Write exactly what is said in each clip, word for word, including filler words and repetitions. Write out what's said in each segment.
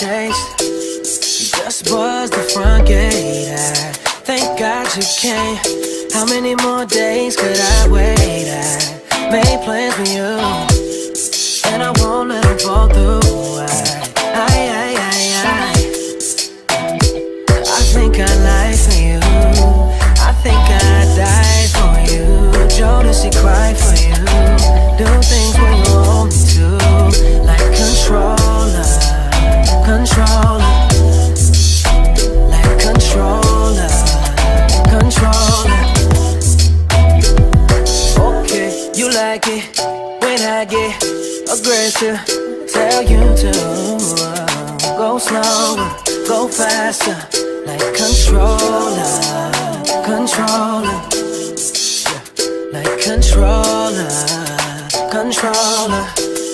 taste. You just buzzed the front gate. I thank God you came. How many more days could I wait? I made plans for you, and I won't let them fall through. I, I, I, I, I. I think I lie for you. I think I die for you. Jodeci cry for you. Do things when you want me to, like controller, controller, like controller, controller. Okay, you like it when I get aggressive. Tell you to uh, go slower, go faster, like controller, controller, yeah. Like controller, controller.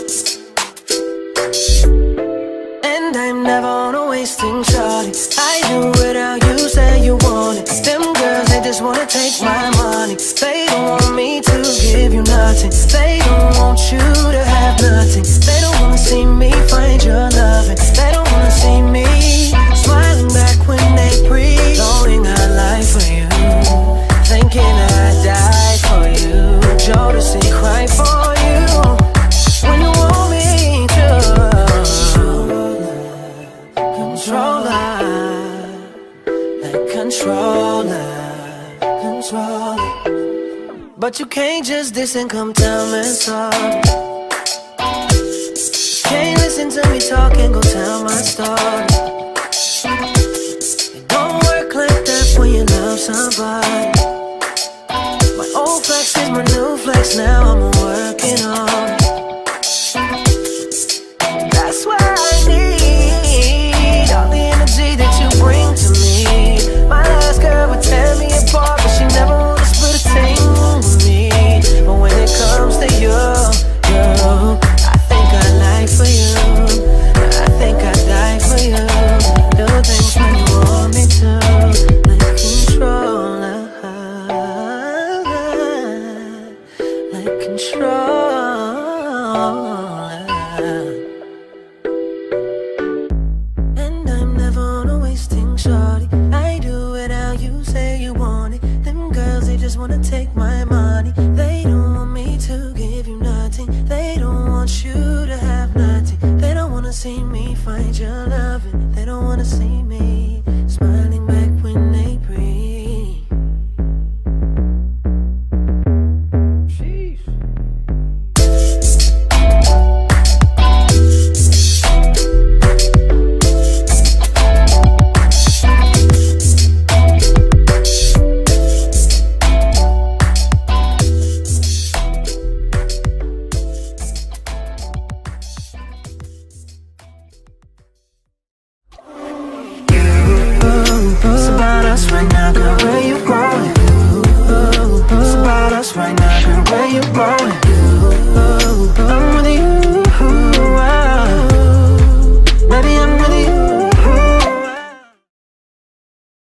And I'm never on a wasting shorty. I do it how you say you want it. Them girls, they just wanna take my money. They don't want me to give you nothing. They don't want you to have nothing. They don't wanna see me find your loving. They don't wanna see me smiling back when they breathe. Knowing I lie for you, thinking I die for you. Jodeci cry for you when you want me to. Controller, like controller, controller. But you can't just diss and come tell me sorry. Can't listen to me talk and go tell my story. It don't work like that when you love somebody. My old flex is my new flex, now I'm working on it. That's why I need all the energy that you bring to me. My last girl would tear me apart, but she never wanna split a thing with me. But when it comes to you, you, I think I lie for you. I think I die for you. Do things when you want me to, like controller, like control.